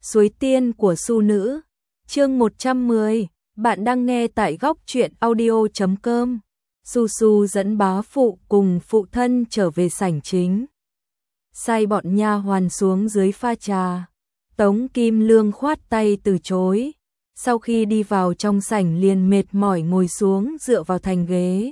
Suối tiên của Su nữ. Chương 110, bạn đang nghe tại góc truyện audio.com. Su Su dẫn bá phụ cùng phụ thân trở về sảnh chính. Sai bọn nha hoàn xuống dưới pha trà. Tống Kim Lương khoát tay từ chối. Sau khi đi vào trong sảnh liền mệt mỏi ngồi xuống dựa vào thành ghế.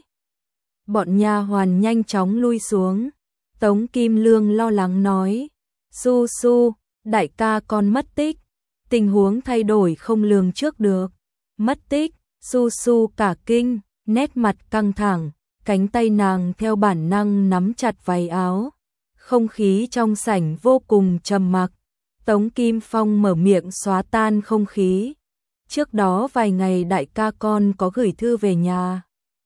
Bọn nha hoàn nhanh chóng lui xuống. Tống Kim Lương lo lắng nói: Su Su, đại ca con mất tích. Tình huống thay đổi không lường trước được. Mất tích. Su Su cả kinh, nét mặt căng thẳng, cánh tay nàng theo bản năng nắm chặt váy áo. Không khí trong sảnh vô cùng trầm mặc. Tống Kim Phong mở miệng xóa tan không khí. Trước đó vài ngày đại ca con có gửi thư về nhà.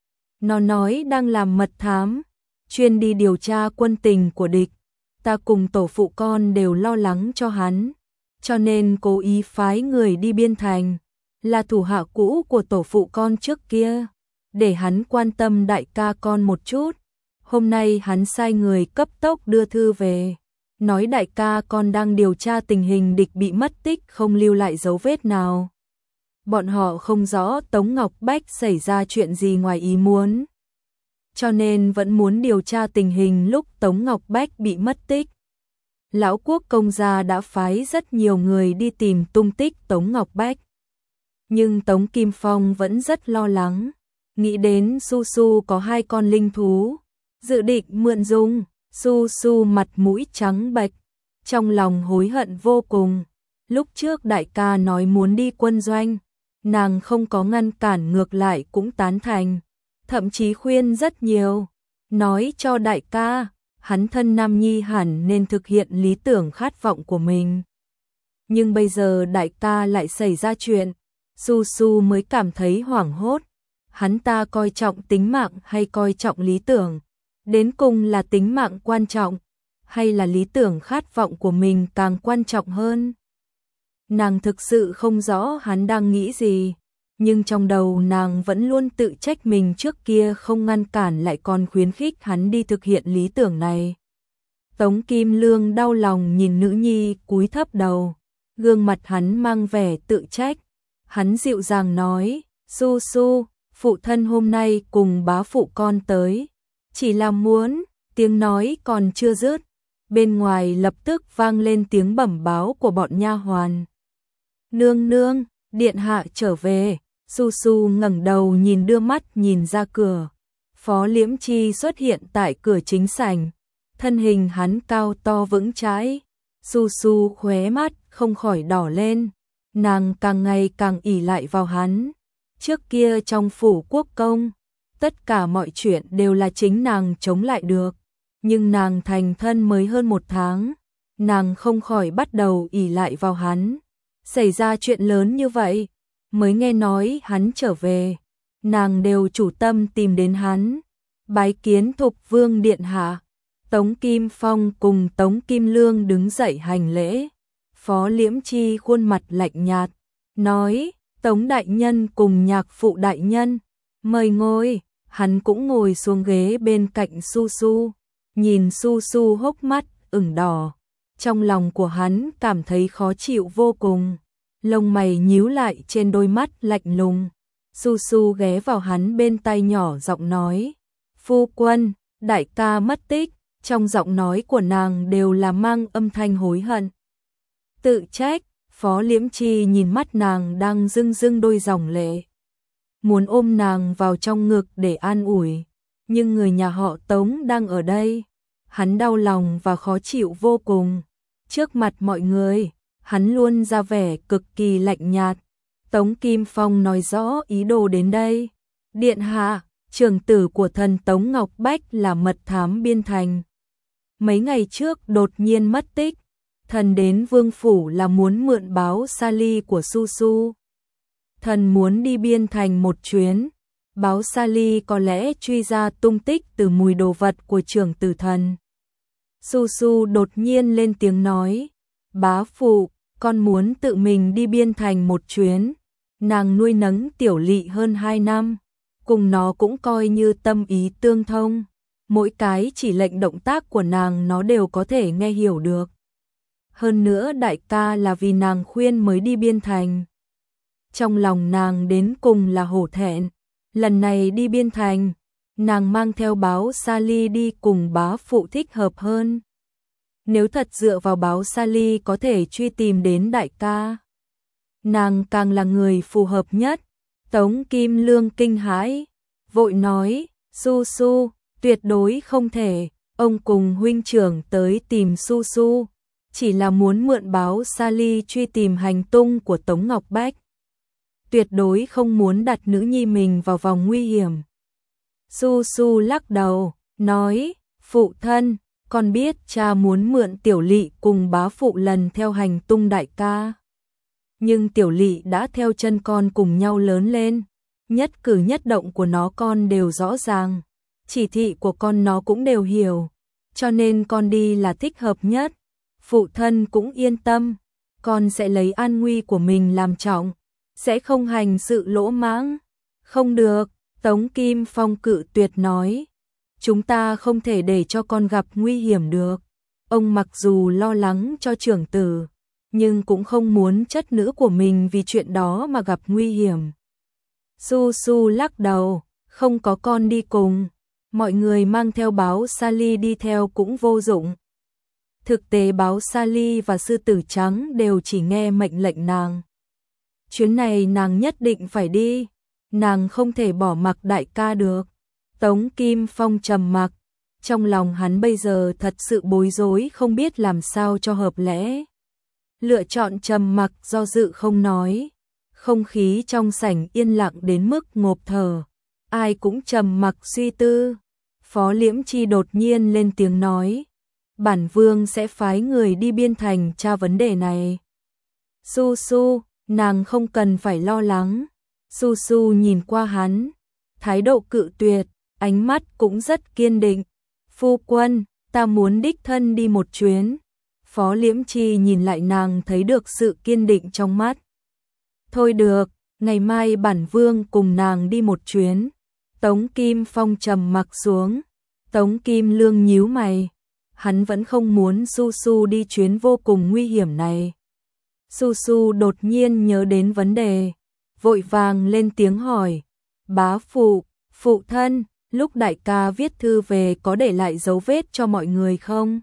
Nó nói đang làm mật thám, chuyên đi điều tra quân tình của địch. Ta cùng tổ phụ con đều lo lắng cho hắn, cho nên cố ý phái người đi biên thành, là thủ hạ cũ của tổ phụ con trước kia, để hắn quan tâm đại ca con một chút. Hôm nay hắn sai người cấp tốc đưa thư về, nói đại ca con đang điều tra tình hình địch bị mất tích không lưu lại dấu vết nào. Bọn họ không rõ Tống Ngọc Bách xảy ra chuyện gì ngoài ý muốn, cho nên vẫn muốn điều tra tình hình lúc Tống Ngọc Bách bị mất tích. Lão Quốc công gia đã phái rất nhiều người đi tìm tung tích Tống Ngọc Bách. Nhưng Tống Kim Phong vẫn rất lo lắng, nghĩ đến Su Su có 2 con linh thú, dự định mượn dùng. Su Su mặt mũi trắng bệch, trong lòng hối hận vô cùng. Lúc trước đại ca nói muốn đi quân doanh, nàng không có ngăn cản, ngược lại cũng tán thành, thậm chí khuyên rất nhiều, nói cho đại ca, hắn thân nam nhi hẳn nên thực hiện lý tưởng khát vọng của mình. Nhưng bây giờ đại ca lại xảy ra chuyện, Su Su mới cảm thấy hoảng hốt. Hắn ta coi trọng tính mạng hay coi trọng lý tưởng? Đến cùng là tính mạng quan trọng, hay là lý tưởng khát vọng của mình càng quan trọng hơn? Nàng thực sự không rõ hắn đang nghĩ gì, nhưng trong đầu nàng vẫn luôn tự trách mình trước kia không ngăn cản lại còn khuyến khích hắn đi thực hiện lý tưởng này. Tống Kim Lương đau lòng nhìn nữ nhi cúi thấp đầu, gương mặt hắn mang vẻ tự trách. Hắn dịu dàng nói: Su Su, phụ thân hôm nay cùng bá phụ con tới, chỉ là muốn. Tiếng nói còn chưa dứt, bên ngoài lập tức vang lên tiếng bẩm báo của bọn nha hoàn. Nương nương, điện hạ trở về. Su Su ngẩng đầu nhìn, đưa mắt nhìn ra cửa. Phó Liễm Chi xuất hiện tại cửa chính sảnh, thân hình hắn cao to vững chãi. Su Su khóe mắt không khỏi đỏ lên, nàng càng ngày càng ỷ lại vào hắn. Trước kia trong phủ quốc công, tất cả mọi chuyện đều là chính nàng chống lại được, nhưng nàng thành thân mới hơn 1 tháng, nàng không khỏi bắt đầu ỷ lại vào hắn. Xảy ra chuyện lớn như vậy, mới nghe nói hắn trở về, nàng đều chủ tâm tìm đến hắn, bái kiến Thục Vương điện hạ. Tống Kim Phong cùng Tống Kim Lương đứng dậy hành lễ. Phó Liễm Chi khuôn mặt lạnh nhạt, nói: Tống đại nhân cùng Nhạc phụ đại nhân, mời ngồi. Hắn cũng ngồi xuống ghế bên cạnh Su Su, nhìn Su Su hốc mắt ửng đỏ. Trong lòng của hắn cảm thấy khó chịu vô cùng, lông mày nhíu lại trên đôi mắt lạnh lùng. Su Su ghé vào hắn bên tai nhỏ giọng nói: Phu quân, đại ca mất tích. Trong giọng nói của nàng đều là mang âm thanh hối hận, tự trách. Phó Liễm Chi nhìn mắt nàng đang rưng rưng đôi dòng lệ, muốn ôm nàng vào trong ngực để an ủi, nhưng người nhà họ Tống đang ở đây, hắn đau lòng và khó chịu vô cùng. Trước mặt mọi người, hắn luôn ra vẻ cực kỳ lạnh nhạt. Tống Kim Phong nói rõ ý đồ đến đây: điện hạ, trưởng tử của thần Tống Ngọc Bách là mật thám biên thành, mấy ngày trước đột nhiên mất tích. Thần đến vương phủ là muốn mượn báo sa ly của Su Su. Thần muốn đi biên thành một chuyến, báo sa ly có lẽ truy ra tung tích từ mùi đồ vật của trưởng tử thần. Su Su đột nhiên lên tiếng nói: bá phụ, con muốn tự mình đi biên thành một chuyến. Nàng nuôi nấng Tiểu Lị hơn 2 năm, cùng nó cũng coi như tâm ý tương thông, mỗi cái chỉ lệnh động tác của nàng nó đều có thể nghe hiểu được. hơn nữa đại ca là vì nàng khuyên mới đi Biên Thành. Trong lòng nàng đến cùng là hổ thẹn, lần này đi Biên Thành, nàng mang theo báo Sally đi cùng bá phụ thích hợp hơn. Nếu thật dựa vào báo Sally có thể truy tìm đến đại ca, nàng càng là người phù hợp nhất. Tống Kim Lương kinh hãi, vội nói, Su Su, tuyệt đối không thể, ông cùng huynh trưởng tới tìm Su Su, chỉ là muốn mượn báo Sally truy tìm hành tung của Tống Ngọc Bách. Tuyệt đối không muốn đặt nữ nhi mình vào vòng nguy hiểm. Su Su lắc đầu, nói, phụ thân, con biết cha muốn mượn Tiểu Lị cùng bá phụ lần theo hành tung đại ca. Nhưng Tiểu Lị đã theo chân con cùng nhau lớn lên, nhất cử nhất động của nó con đều rõ ràng, chỉ thị của con nó cũng đều hiểu, cho nên con đi là thích hợp nhất. Phụ thân cũng yên tâm, con sẽ lấy an nguy của mình làm trọng, sẽ không hành sự lỗ mãng. Không được, Tống Kim Phong cự tuyệt nói, chúng ta không thể để cho con gặp nguy hiểm được. Ông mặc dù lo lắng cho trưởng tử, nhưng cũng không muốn chất nữ của mình vì chuyện đó mà gặp nguy hiểm. Su Su lắc đầu, không có con đi cùng, mọi người mang theo báo Sally đi theo cũng vô dụng. Thực tế báo Sally và sư tử trắng đều chỉ nghe mệnh lệnh nàng. Chuyến này nàng nhất định phải đi, nàng không thể bỏ mặc đại ca được. Tống Kim Phong trầm mặc, trong lòng hắn bây giờ thật sự bối rối không biết làm sao cho hợp lẽ. Lựa chọn trầm mặc do dự không nói, không khí trong sảnh yên lặng đến mức ngộp thở, ai cũng trầm mặc suy tư. Phó Liễm Chi đột nhiên lên tiếng nói, bản vương sẽ phái người đi Biên Thành tra vấn đề này. Su Su, nàng không cần phải lo lắng. Su Su nhìn qua hắn, thái độ cự tuyệt, ánh mắt cũng rất kiên định. Phu quân, ta muốn đích thân đi một chuyến. Phó Liễm Chi nhìn lại nàng thấy được sự kiên định trong mắt. Thôi được, ngày mai bản vương cùng nàng đi một chuyến. Tống Kim Phong trầm mặc xuống. Tống Kim Lương nhíu mày, hắn vẫn không muốn Su Su đi chuyến vô cùng nguy hiểm này. Su Su đột nhiên nhớ đến vấn đề, vội vàng lên tiếng hỏi, bá phụ, phụ thân, lúc đại ca viết thư về có để lại dấu vết cho mọi người không?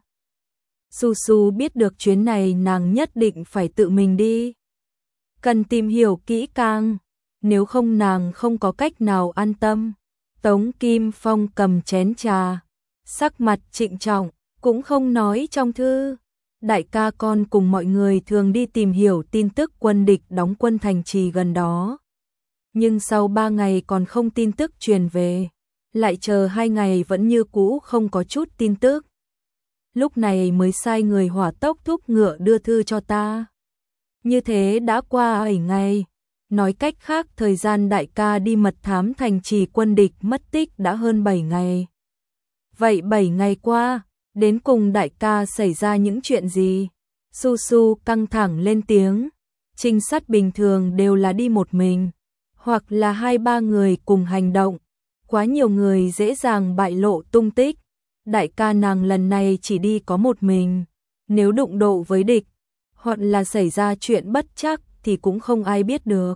Su Su biết được chuyến này nàng nhất định phải tự mình đi, cần tìm hiểu kỹ càng, nếu không nàng không có cách nào an tâm. Tống Kim Phong cầm chén trà, sắc mặt trịnh trọng, cũng không nói trong thư. Đại ca con cùng mọi người thường đi tìm hiểu tin tức quân địch đóng quân thành trì gần đó. Nhưng sau 3 ngày còn không tin tức truyền về, lại chờ 2 ngày vẫn như cũ không có chút tin tức. Lúc này mới sai người hỏa tốc thúc ngựa đưa thư cho ta. Như thế đã qua 7 ngày. Nói cách khác thời gian đại ca đi mật thám thành trì quân địch mất tích đã hơn 7 ngày. Vậy 7 ngày qua, đến cùng đại ca xảy ra những chuyện gì? Su Su căng thẳng lên tiếng. Trinh sát bình thường đều là đi một mình, hoặc là 2-3 người cùng hành động. Quá nhiều người dễ dàng bại lộ tung tích. Đại ca nàng lần này chỉ đi có một mình. Nếu đụng độ với địch, hoặc là xảy ra chuyện bất trắc thì cũng không ai biết được.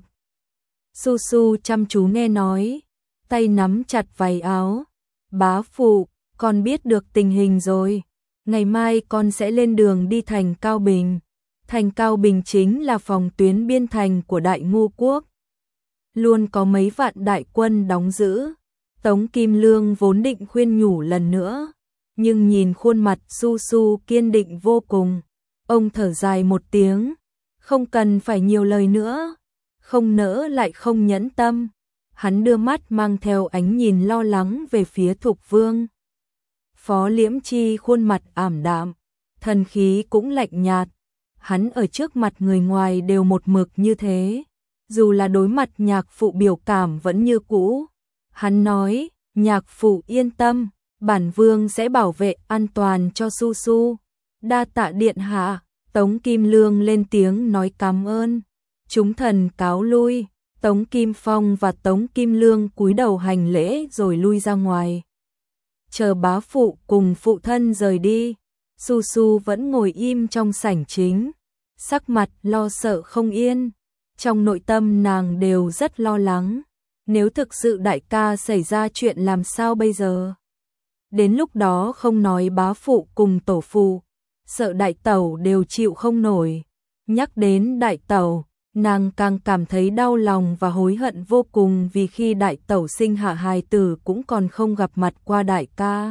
Su Su chăm chú nghe nói, tay nắm chặt váy áo. Bá phụ, con biết được tình hình rồi. Ngày mai con sẽ lên đường đi thành Cao Bình. Thành Cao Bình chính là phòng tuyến biên thành của Đại Ngô Quốc. Luôn có mấy vạn đại quân đóng giữ. Tống Kim Lương vốn định khuyên nhủ lần nữa, nhưng nhìn khuôn mặt Su Su kiên định vô cùng, ông thở dài một tiếng, không cần phải nhiều lời nữa. Không nỡ lại không nhẫn tâm, hắn đưa mắt mang theo ánh nhìn lo lắng về phía Thục Vương. Phó Liễm Chi khuôn mặt ảm đạm, thần khí cũng lạnh nhạt, hắn ở trước mặt người ngoài đều một mực như thế, dù là đối mặt nhạc phụ biểu cảm vẫn như cũ. Hắn nói, nhạc phụ yên tâm, bản vương sẽ bảo vệ an toàn cho Su Su. Đa tạ điện hạ. Tống Kim Lương lên tiếng nói cảm ơn. Chúng thần cáo lui. Tống Kim Phong và Tống Kim Lương cúi đầu hành lễ rồi lui ra ngoài. Chờ bá phụ cùng phụ thân rời đi, Su Su vẫn ngồi im trong sảnh chính, sắc mặt lo sợ không yên. Trong nội tâm nàng đều rất lo lắng. Nếu thực sự đại ca xảy ra chuyện làm sao bây giờ? Đến lúc đó không nói bá phụ cùng tổ phụ, sợ đại tẩu đều chịu không nổi. Nhắc đến đại tẩu, nàng càng cảm thấy đau lòng và hối hận vô cùng vì khi đại tẩu sinh hạ hài tử cũng còn không gặp mặt qua đại ca.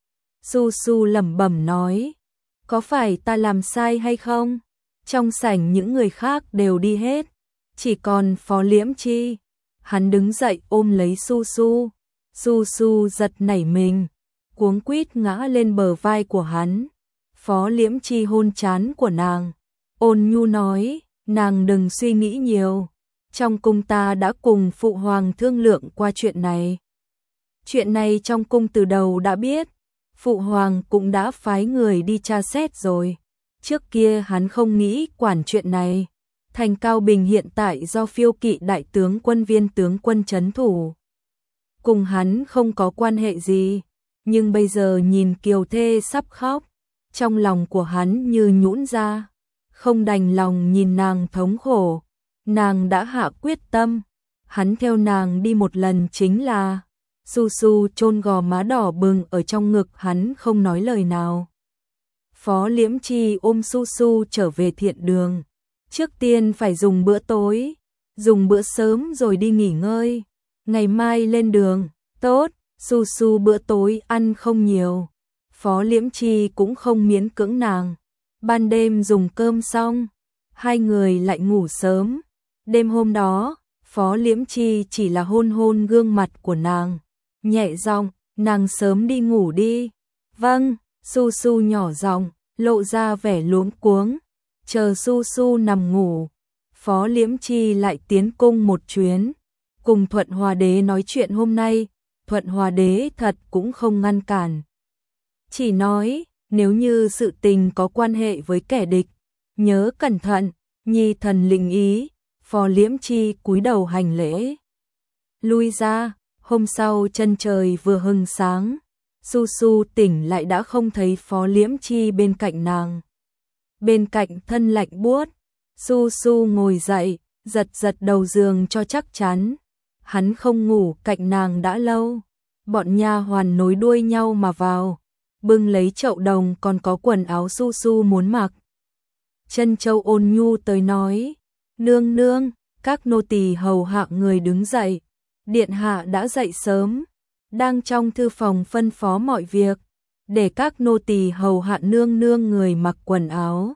Su Su lẩm bẩm nói, có phải ta làm sai hay không? Trong sảnh những người khác đều đi hết, chỉ còn Phó Liễm Chi. Hắn đứng dậy ôm lấy Su Su. Su Su giật nảy mình, cuống quýt ngã lên bờ vai của hắn. Phó Liễm Chi hôn trán của nàng, ôn nhu nói, nàng đừng suy nghĩ nhiều. Trong cung ta đã cùng phụ hoàng thương lượng qua chuyện này. Chuyện này trong cung từ đầu đã biết, phụ hoàng cũng đã phái người đi tra xét rồi. Trước kia hắn không nghĩ quản chuyện này. Thành Cao Bình hiện tại do Phiêu Kỵ đại tướng quân Viên tướng quân trấn thủ, cùng hắn không có quan hệ gì, nhưng bây giờ nhìn Kiều Thê sắp khóc, trong lòng của hắn như nhũn ra, không đành lòng nhìn nàng thống khổ. Nàng đã hạ quyết tâm, hắn theo nàng đi một lần chính là. Su Su chôn gò má đỏ bừng ở trong ngực hắn không nói lời nào. Phó Liễm Chi ôm Su Su trở về thiện đường. Trước tiên phải dùng bữa tối, dùng bữa sớm rồi đi nghỉ ngơi. Ngày mai lên đường, tốt. Su Su bữa tối ăn không nhiều. Phó Liễm Chi cũng không miễn cưỡng nàng. Ban đêm dùng cơm xong, hai người lại ngủ sớm. Đêm hôm đó, Phó Liễm Chi chỉ là hôn hôn gương mặt của nàng, nhẹ giọng, nàng sớm đi ngủ đi. Vâng. Su Su nhỏ giọng, lộ ra vẻ luống cuống. Chờ Su Su nằm ngủ, Phó Liễm Chi lại tiến cung một chuyến, cùng Thuận Hòa Đế nói chuyện hôm nay. Thuận Hòa Đế thật cũng không ngăn cản, chỉ nói, nếu như sự tình có quan hệ với kẻ địch, nhớ cẩn thận. Nhi thần lĩnh ý. Phó Liễm Chi cúi đầu hành lễ, lui ra. Hôm sau chân trời vừa hừng sáng, Su Su tỉnh lại đã không thấy Phó Liễm Chi bên cạnh nàng. Bên cạnh thân lạnh buốt, Su Su ngồi dậy, giật giật đầu giường cho chắc chắn. Hắn không ngủ cạnh nàng đã lâu. Bọn nha hoàn nối đuôi nhau mà vào, bưng lấy chậu đồng còn có quần áo Su Su muốn mặc. Trân Châu ôn nhu tới nói, nương nương, các nô tỳ hầu hạ người đứng dậy. Điện hạ đã dậy sớm, đang trong thư phòng phân phó mọi việc, để các nô tỳ hầu hạ nương nương người mặc quần áo.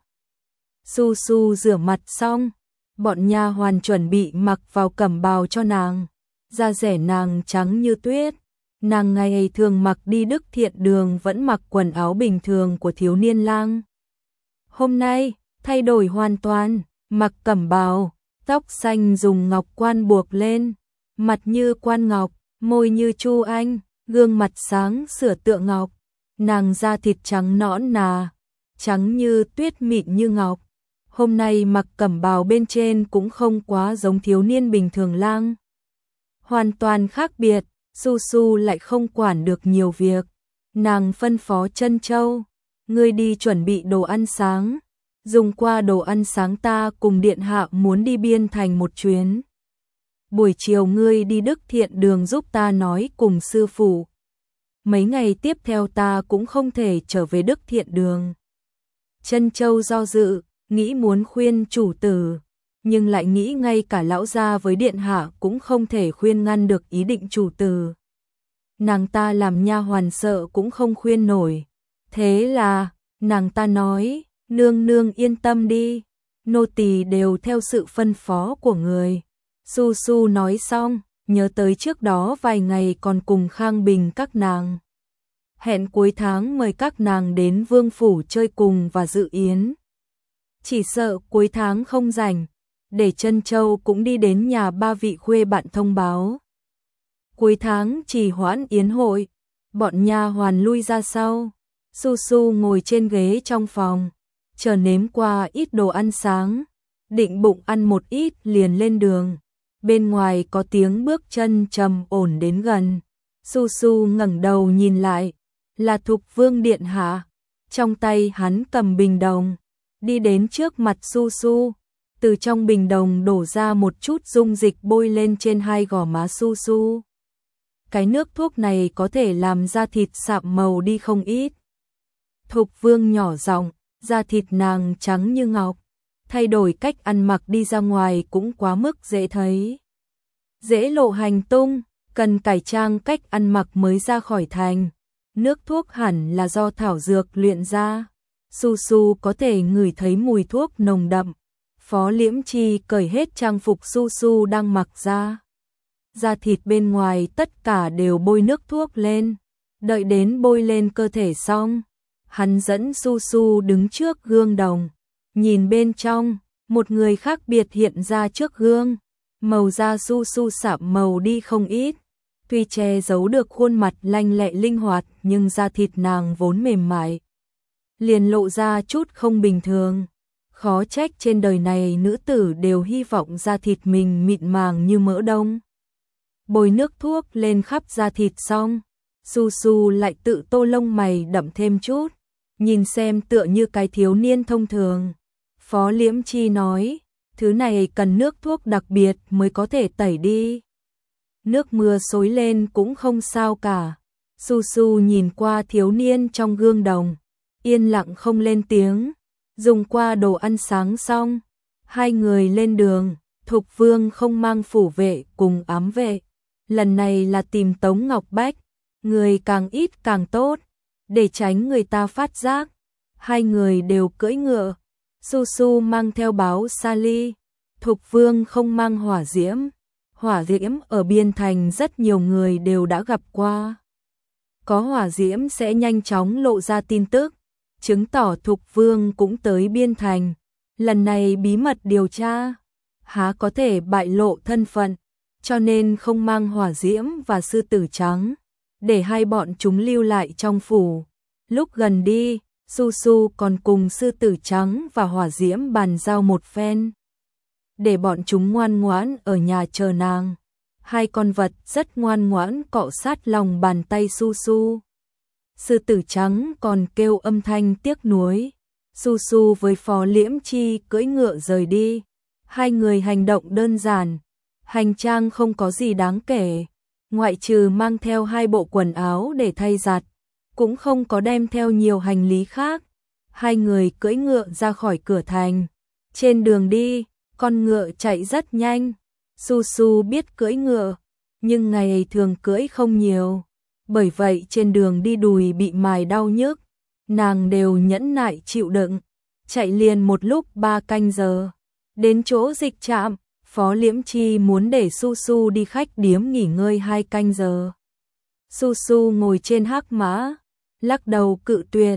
Su Su rửa mặt xong, bọn nha hoàn chuẩn bị mặc vào cẩm bào cho nàng. Da dẻ nàng trắng như tuyết, nàng ngày thường mặc đi Đức Thiện Đường vẫn mặc quần áo bình thường của thiếu niên lang. Hôm nay, thay đổi hoàn toàn, mặc cẩm bào, tóc xanh dùng ngọc quan buộc lên, mặt như quan ngọc, môi như chu anh, gương mặt sáng sửa tựa ngọc. Nàng da thịt trắng nõn nà, trắng như tuyết mịn như ngọc. Hôm nay mặc cẩm bào bên trên cũng không quá giống thiếu niên bình thường lang. Hoàn toàn khác biệt. Su Su lại không quản được nhiều việc. Nàng phân phó Trân Châu, ngươi đi chuẩn bị đồ ăn sáng. Dùng qua đồ ăn sáng ta cùng điện hạ muốn đi Biên Thành một chuyến. Buổi chiều ngươi đi Đức Thiện Đường giúp ta nói cùng sư phụ. Mấy ngày tiếp theo ta cũng không thể trở về Đức Thiện Đường. Trân Châu do dự, nghĩ muốn khuyên chủ tử, nhưng lại nghĩ ngay cả lão gia với điện hạ cũng không thể khuyên ngăn được ý định chủ tử. Nàng ta làm nha hoàn sợ cũng không khuyên nổi. Thế là, nàng ta nói, nương nương yên tâm đi, nô tỳ đều theo sự phân phó của người. Su Su nói xong, nhớ tới trước đó vài ngày còn cùng Khang Bình các nàng hẹn cuối tháng mời các nàng đến vương phủ chơi cùng và dự yến. Chỉ sợ cuối tháng không rảnh, để Trân Châu cũng đi đến nhà ba vị khuê bạn thông báo. Cuối tháng trì hoãn yến hội, bọn nha hoàn lui ra sau. Su Su ngồi trên ghế trong phòng, chờ nếm qua ít đồ ăn sáng, định bụng ăn một ít liền lên đường. Bên ngoài có tiếng bước chân trầm ổn đến gần. Su Su ngẩng đầu nhìn lại, là Thục Vương điện hạ. Trong tay hắn cầm bình đồng, đi đến trước mặt Su Su, từ trong bình đồng đổ ra một chút dung dịch bôi lên trên hai gò má Su Su. Cái nước thuốc này có thể làm da thịt sạm màu đi không ít. Thục Vương nhỏ giọng, da thịt nàng trắng như ngọc, thay đổi cách ăn mặc đi ra ngoài cũng quá mức dễ thấy. Dễ lộ hành tung, cần cải trang cách ăn mặc mới ra khỏi thành. Nước thuốc hẳn là do thảo dược luyện ra. Su Su có thể ngửi thấy mùi thuốc nồng đậm. Phó Liễm Chi cởi hết trang phục Su Su đang mặc ra. Da thịt bên ngoài tất cả đều bôi nước thuốc lên. Đợi đến bôi lên cơ thể xong, hắn dẫn Su Su đứng trước gương đồng. Nhìn bên trong, một người khác biệt hiện ra trước gương. Màu da Su Su sạm màu đi không ít. Tuy che giấu được khuôn mặt lanh lẹ linh hoạt nhưng da thịt nàng vốn mềm mại, liền lộ ra chút không bình thường. Khó trách trên đời này nữ tử đều hy vọng da thịt mình mịn màng như mỡ đông. Bôi nước thuốc lên khắp da thịt xong, Su Su lại tự tô lông mày đậm thêm chút, nhìn xem tựa như cái thiếu niên thông thường. Phó Liễm Chi nói, thứ này cần nước thuốc đặc biệt mới có thể tẩy đi. Nước mưa xối lên cũng không sao cả. Su Su nhìn qua thiếu niên trong gương đồng, yên lặng không lên tiếng. Dùng qua đồ ăn sáng xong, hai người lên đường. Thục Vương không mang phủ vệ cùng ám vệ, lần này là tìm Tống Ngọc Bách, người càng ít càng tốt, để tránh người ta phát giác. Hai người đều cưỡi ngựa, Su Su mang theo báo Sali, Thục Vương không mang hỏa diễm. Hỏa diễm ở biên thành rất nhiều người đều đã gặp qua. Có hỏa diễm sẽ nhanh chóng lộ ra tin tức, chứng tỏ Thục Vương cũng tới biên thành. Lần này bí mật điều tra, há có thể bại lộ thân phận, cho nên không mang hỏa diễm và sư tử trắng, để hai bọn chúng lưu lại trong phủ. Lúc gần đi, Su Su còn cùng sư tử trắng và hỏa diễm bàn giao một phen, để bọn chúng ngoan ngoãn ở nhà chờ nàng. Hai con vật rất ngoan ngoãn cọ sát lòng bàn tay Su Su. Sư tử trắng còn kêu âm thanh tiếc nuối. Su Su với Phó Liễm Chi cưỡi ngựa rời đi. Hai người hành động đơn giản, hành trang không có gì đáng kể, ngoại trừ mang theo hai bộ quần áo để thay giặt, cũng không có đem theo nhiều hành lý khác. Hai người cưỡi ngựa ra khỏi cửa thành. Trên đường đi, con ngựa chạy rất nhanh. Su Su biết cưỡi ngựa, nhưng ngày thường cưỡi không nhiều. Bởi vậy trên đường đi đùi bị mài đau nhức, nàng đều nhẫn nại chịu đựng. Chạy liền một lúc 3 canh giờ. Đến chỗ dịch trạm, Phó Liễm Chi muốn để Su Su đi khách điếm nghỉ ngơi 2 canh giờ. Su Su ngồi trên hắc mã, lắc đầu cự tuyệt.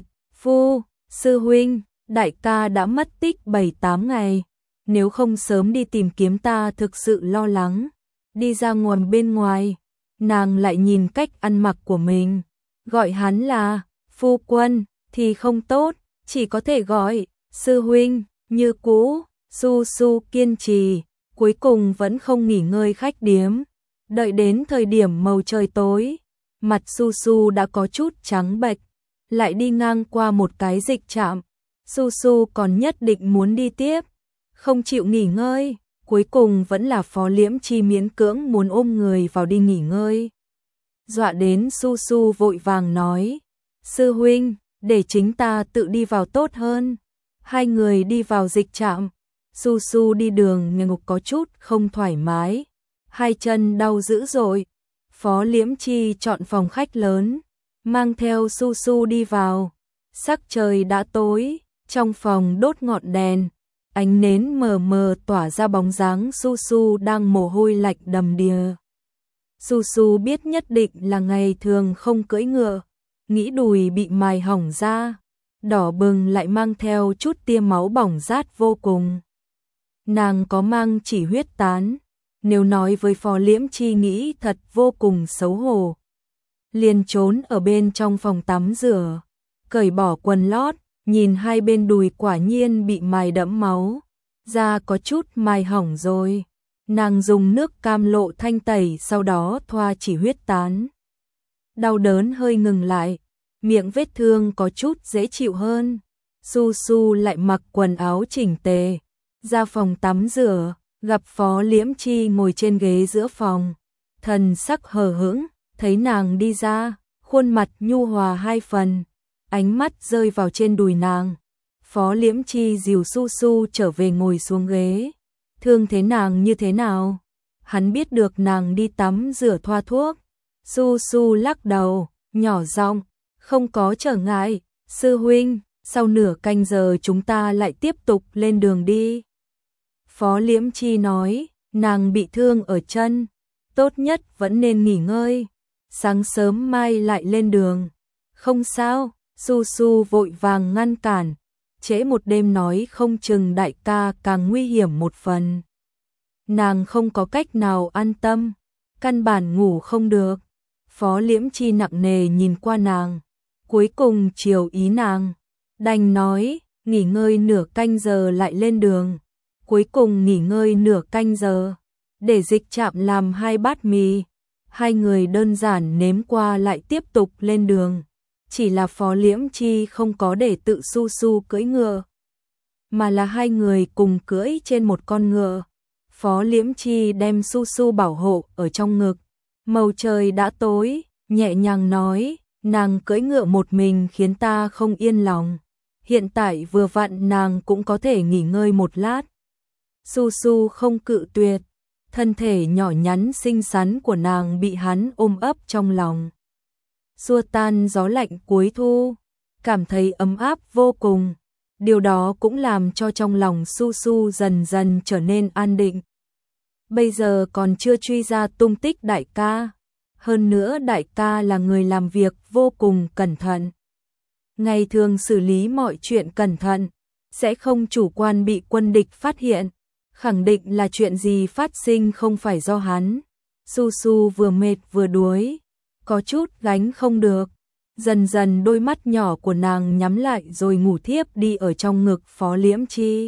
Sư huynh, đại ca đã mất tích 7-8 ngày. Nếu không sớm đi tìm kiếm ta thực sự lo lắng. Đi ra ngoài bên ngoài, nàng lại nhìn cách ăn mặc của mình. Gọi hắn là phu quân thì không tốt, chỉ có thể gọi sư huynh như cũ. Su Su kiên trì, cuối cùng vẫn không nghỉ ngơi khách điếm. Đợi đến thời điểm màu trời tối, mặt Su Su đã có chút trắng bệch, lại đi ngang qua một cái dịch trạm. Su Su còn nhất định muốn đi tiếp, không chịu nghỉ ngơi, cuối cùng vẫn là Phó Liễm Chi miễn cưỡng muốn ôm người vào đi nghỉ ngơi. Dọa đến Su Su vội vàng nói, sư huynh, để chính ta tự đi vào tốt hơn. Hai người đi vào dịch trạm, Su Su đi đường nghe ngục có chút không thoải mái, hai chân đau dữ dội. Phó Liễm Chi chọn phòng khách lớn, mang theo Su Su đi vào. Sắc trời đã tối, trong phòng đốt ngọn đèn, ánh nến mờ mờ tỏa ra bóng dáng Su Su đang mồ hôi lạnh đầm đìa. Su Su biết nhất định là ngày thường không cưỡi ngựa, nghĩ đùi bị mài hỏng ra, đỏ bừng lại mang theo chút tia máu bỏng rát vô cùng. Nàng có mang chỉ huyết tán, nếu nói với Phó Liễm Chi nghĩ thật vô cùng xấu hổ. Liền trốn ở bên trong phòng tắm rửa, cởi bỏ quần lót, nhìn hai bên đùi quả nhiên bị mài đẫm máu, da có chút mài hỏng rồi. Nàng dùng nước cam lộ thanh tẩy, sau đó thoa chỉ huyết tán. Đau đớn hơi ngừng lại, miệng vết thương có chút dễ chịu hơn. Su Su lại mặc quần áo chỉnh tề, ra phòng tắm rửa, gặp Phó Liễm Chi ngồi trên ghế giữa phòng, thần sắc hờ hững, thấy nàng đi ra, khuôn mặt nhu hòa hai phần, ánh mắt rơi vào trên đùi nàng. Phó Liễm Chi dìu Su Su trở về ngồi xuống ghế. Thương thế nàng như thế nào? Hắn biết được nàng đi tắm rửa thoa thuốc. Su Su lắc đầu, nhỏ giọng, không có trở ngại, sư huynh, sau nửa canh giờ chúng ta lại tiếp tục lên đường đi. Phó Liễm Chi nói, nàng bị thương ở chân, tốt nhất vẫn nên nghỉ ngơi, sáng sớm mai lại lên đường. Không sao, Su Su vội vàng ngăn cản, trễ một đêm nói không chừng đại ca càng nguy hiểm một phần. Nàng không có cách nào an tâm, căn bản ngủ không được. Phó Liễm Chi nặng nề nhìn qua nàng, cuối cùng chiều ý nàng, đành nói, nghỉ ngơi nửa canh giờ lại lên đường. Cuối cùng nghỉ ngơi nửa canh giờ, để Dịch Trạm làm 2 bát mì. Hai người đơn giản nếm qua lại tiếp tục lên đường. Chỉ là Phó Liễm Chi không có để tự Su Su cưỡi ngựa, mà là hai người cùng cưỡi trên một con ngựa. Phó Liễm Chi đem Su Su bảo hộ ở trong ngực. Màu trời đã tối, nhẹ nhàng nói, nàng cưỡi ngựa một mình khiến ta không yên lòng. Hiện tại vừa vặn nàng cũng có thể nghỉ ngơi một lát. Su Su không cự tuyệt, thân thể nhỏ nhắn xinh xắn của nàng bị hắn ôm ấp trong lòng. Xua tan gió lạnh cuối thu, cảm thấy ấm áp vô cùng. Điều đó cũng làm cho trong lòng Su Su dần dần trở nên an định. Bây giờ còn chưa truy ra tung tích đại ca. Hơn nữa đại ca là người làm việc vô cùng cẩn thận. Ngày thường xử lý mọi chuyện cẩn thận, sẽ không chủ quan bị quân địch phát hiện. Khẳng định là chuyện gì phát sinh không phải do hắn. Su Su vừa mệt vừa đuối, có chút gánh không được. Dần dần đôi mắt nhỏ của nàng nhắm lại rồi ngủ thiếp đi ở trong ngực Phó Liễm Chi.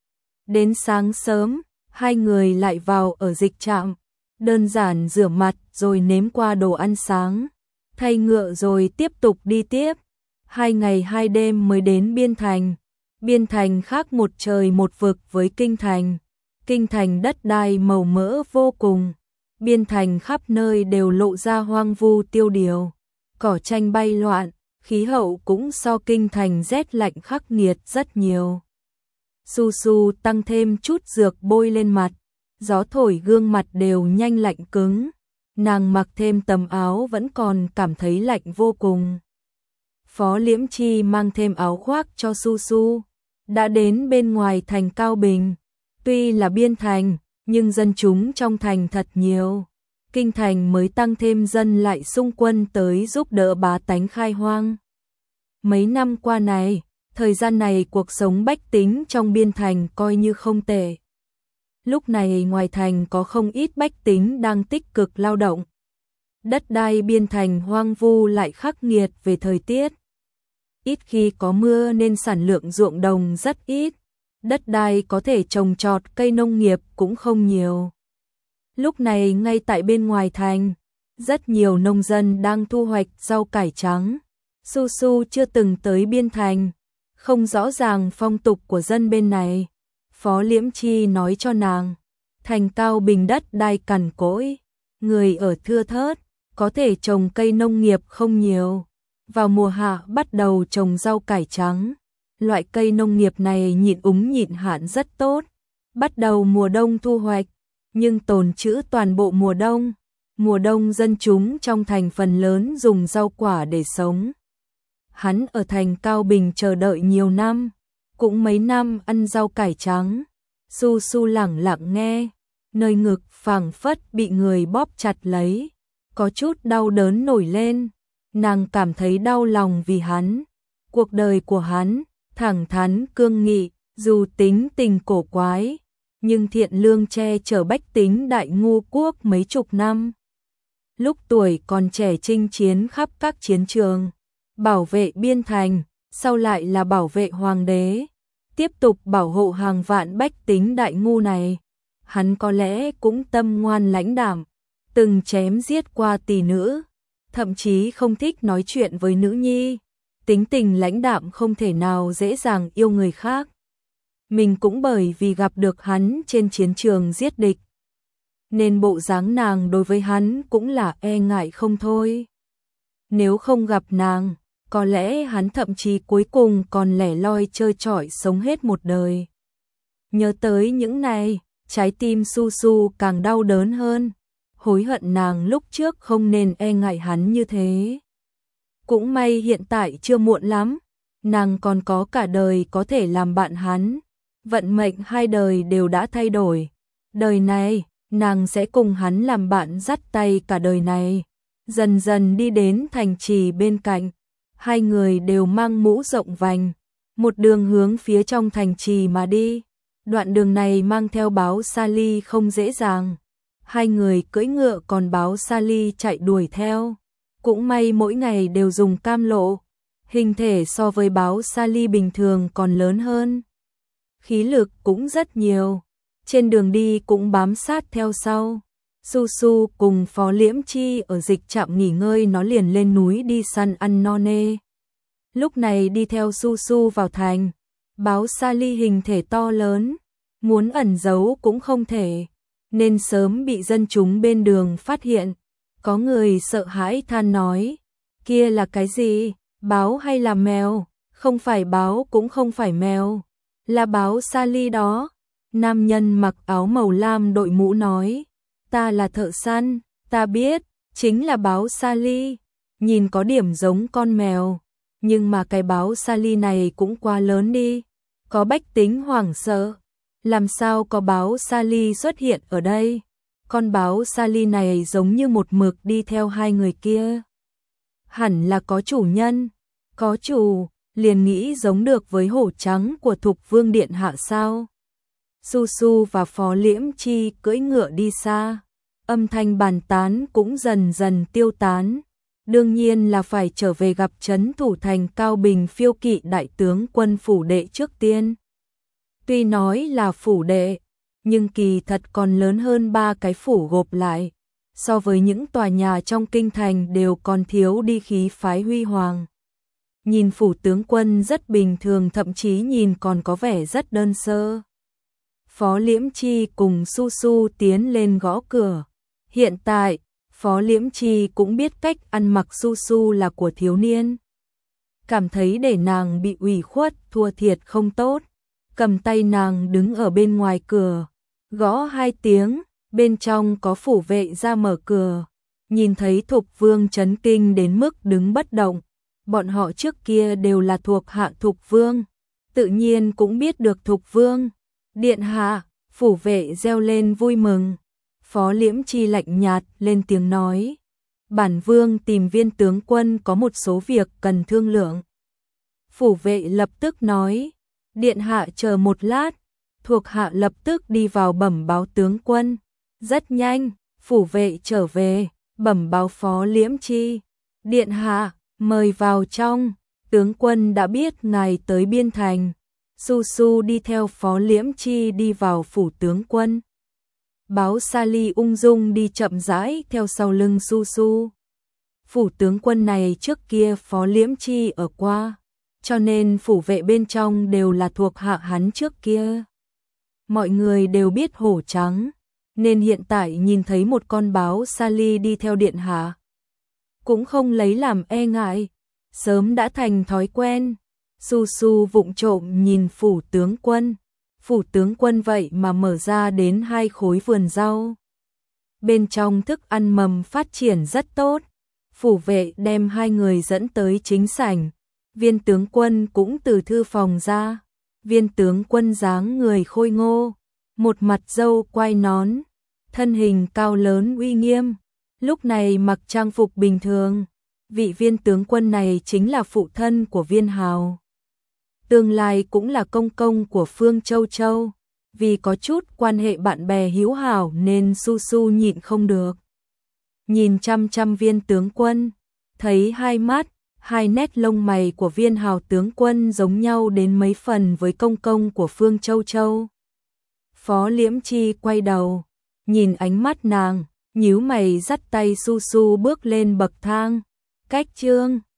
Đến sáng sớm, hai người lại vào ở Dịch Trạm, đơn giản rửa mặt rồi nếm qua đồ ăn sáng, thay ngựa rồi tiếp tục đi tiếp. 2 ngày 2 đêm mới đến Biên Thành. Biên Thành khác một trời một vực với Kinh Thành. Kinh Thành đất đai màu mỡ vô cùng. Biên Thành khắp nơi đều lộ ra hoang vu tiêu điều, cỏ tranh bay loạn, khí hậu cũng so Kinh Thành rét lạnh khắc nghiệt rất nhiều. Su Su tăng thêm chút dược bôi lên mặt, gió thổi gương mặt đều nhanh lạnh cứng. Nàng mặc thêm tấm áo vẫn còn cảm thấy lạnh vô cùng. Phó Liễm Chi mang thêm áo khoác cho Su Su. Đã đến bên ngoài thành Cao Bình. Tuy là biên thành, nhưng dân chúng trong thành thật nhiều. Kinh thành mới tăng thêm dân lại xung quân tới giúp đỡ bá tánh khai hoang. Mấy năm qua này, thời gian này cuộc sống bách tính trong biên thành coi như không tệ. Lúc này ngoài thành có không ít bách tính đang tích cực lao động. Đất đai biên thành hoang vu lại khắc nghiệt về thời tiết. Ít khi có mưa nên sản lượng ruộng đồng rất ít. Đất đai có thể trồng trọt cây nông nghiệp cũng không nhiều. Lúc này ngay tại bên ngoài thành, rất nhiều nông dân đang thu hoạch rau cải trắng. Su Su chưa từng tới biên thành, không rõ ràng phong tục của dân bên này. Phó Liễm Chi nói cho nàng, thành Cao Bình đất đai cằn cỗi, người ở thưa thớt, có thể trồng cây nông nghiệp không nhiều. Vào mùa hạ bắt đầu trồng rau cải trắng. Loại cây nông nghiệp này nhịn úng nhịn hạn rất tốt. Bắt đầu mùa đông thu hoạch, nhưng tồn trữ toàn bộ mùa đông. Mùa đông dân chúng trong thành phần lớn dùng rau quả để sống. Hắn ở thành Cao Bình chờ đợi nhiều năm, cũng mấy năm ăn rau cải trắng. Su Su lẳng lặng nghe, nơi ngực phảng phất bị người bóp chặt lấy, có chút đau đớn nổi lên. Nàng cảm thấy đau lòng vì hắn. Cuộc đời của hắn thẳng thắn cương nghị, dù tính tình cổ quái, nhưng thiện lương che chở bách tính Đại Ngu quốc mấy chục năm. Lúc tuổi còn trẻ chinh chiến khắp các chiến trường, bảo vệ biên thành, sau lại là bảo vệ hoàng đế, tiếp tục bảo hộ hàng vạn bách tính Đại Ngu này. Hắn có lẽ cũng tâm ngoan lãnh đạm, từng chém giết qua tỷ nữ, thậm chí không thích nói chuyện với nữ nhi, tính tình lãnh đạm không thể nào dễ dàng yêu người khác. Mình cũng bởi vì gặp được hắn trên chiến trường giết địch, nên bộ dáng nàng đối với hắn cũng là e ngại không thôi. Nếu không gặp nàng, có lẽ hắn thậm chí cuối cùng còn lẻ loi chơi chọi sống hết một đời. Nhớ tới những này, trái tim Su Su càng đau đớn hơn, hối hận nàng lúc trước không nên e ngại hắn như thế. Cũng may hiện tại chưa muộn lắm, nàng còn có cả đời có thể làm bạn hắn. Vận mệnh hai đời đều đã thay đổi. Đời này, nàng sẽ cùng hắn làm bạn dắt tay cả đời này. Dần dần đi đến thành trì bên cạnh, hai người đều mang mũ rộng vành, một đường hướng phía trong thành trì mà đi. Đoạn đường này mang theo báo Sally không dễ dàng. Hai người cưỡi ngựa còn báo Sally chạy đuổi theo. Cũng may mỗi ngày đều dùng cam lộ, hình thể so với báo Sally bình thường còn lớn hơn. Khí lực cũng rất nhiều, trên đường đi cũng bám sát theo sau. Su Su cùng Phó Liễm Chi ở dịch trạm nghỉ ngơi, nó liền lên núi đi săn ăn no nê. Lúc này đi theo Su Su vào thành, báo Sally hình thể to lớn, muốn ẩn giấu cũng không thể, nên sớm bị dân chúng bên đường phát hiện. Có người sợ hãi than nói, kia là cái gì, báo hay là mèo? Không phải báo cũng không phải mèo, là báo Sally đó. Nam nhân mặc áo màu lam đội mũ nói, ta là thợ săn, ta biết, chính là báo Sally, nhìn có điểm giống con mèo, nhưng mà cái báo Sally này cũng quá lớn đi. Có bách tính hoảng sợ, làm sao có báo Sally xuất hiện ở đây? Con báo Sally này giống như một mực đi theo hai người kia. Hẳn là có chủ nhân, có chủ, liền nghĩ giống được với hổ trắng của Thục Vương Điện Hạ sao. Su Su và Phó Liễm Chi cưỡi ngựa đi xa, âm thanh bàn tán cũng dần dần tiêu tán. Đương nhiên là phải trở về gặp trấn thủ thành Cao Bình phiêu kỵ đại tướng quân phủ đệ trước tiên. Tuy nói là phủ đệ, nhưng kỳ thật còn lớn hơn 3 cái phủ gộp lại. So với những tòa nhà trong kinh thành đều còn thiếu đi khí phái huy hoàng. Nhìn phủ tướng quân rất bình thường, thậm chí nhìn còn có vẻ rất đơn sơ. Phó Liễm Chi cùng Su Su tiến lên gõ cửa. Hiện tại, Phó Liễm Chi cũng biết cách ăn mặc Su Su là của thiếu niên. Cảm thấy để nàng bị ủy khuất thua thiệt không tốt, cầm tay nàng đứng ở bên ngoài cửa, gõ 2 tiếng, bên trong có phủ vệ ra mở cửa. Nhìn thấy Thục Vương chấn kinh đến mức đứng bất động, bọn họ trước kia đều là thuộc hạ Thục Vương, tự nhiên cũng biết được Thục Vương. Điện hạ, phủ vệ reo lên vui mừng. Phó Liễm Chi lạnh nhạt lên tiếng nói, bản vương tìm Viên tướng quân có một số việc cần thương lượng. Phủ vệ lập tức nói, điện hạ chờ một lát. Thuộc hạ lập tức đi vào bẩm báo tướng quân. Rất nhanh, phủ vệ trở về, bẩm báo Phó Liễm Chi, điện hạ, mời vào trong, tướng quân đã biết ngài tới biên thành. Su Su đi theo Phó Liễm Chi đi vào phủ tướng quân. Báo Sally ung dung đi chậm rãi theo sau lưng Su Su. Phủ tướng quân này trước kia Phó Liễm Chi ở qua, cho nên phủ vệ bên trong đều là thuộc hạ hắn trước kia. Mọi người đều biết hổ trắng, nên hiện tại nhìn thấy một con báo Sally đi theo điện hạ, cũng không lấy làm e ngại, sớm đã thành thói quen. Su Su vụng trộm nhìn phủ tướng quân. Phủ tướng quân vậy mà mở ra đến 2 khối vườn rau. Bên trong thức ăn mầm phát triển rất tốt. Phủ vệ đem 2 người dẫn tới chính sảnh. Viên tướng quân cũng từ thư phòng ra. Viên tướng quân dáng người khôi ngô, một mặt râu quai nón, thân hình cao lớn uy nghiêm. Lúc này mặc trang phục bình thường. Vị viên tướng quân này chính là phụ thân của Viên Hào, tương lai cũng là công công của Phương Châu Châu. Vì có chút quan hệ bạn bè hữu hảo nên Su Su nhịn không được, nhìn chăm chăm Viên tướng quân, thấy hai mắt, 2 nét lông mày của Viên Hào tướng quân giống nhau đến mấy phần với công công của Phương Châu Châu. Phó Liễm Chi quay đầu, nhìn ánh mắt nàng, nhíu mày dắt tay Su Su bước lên bậc thang. Cách trương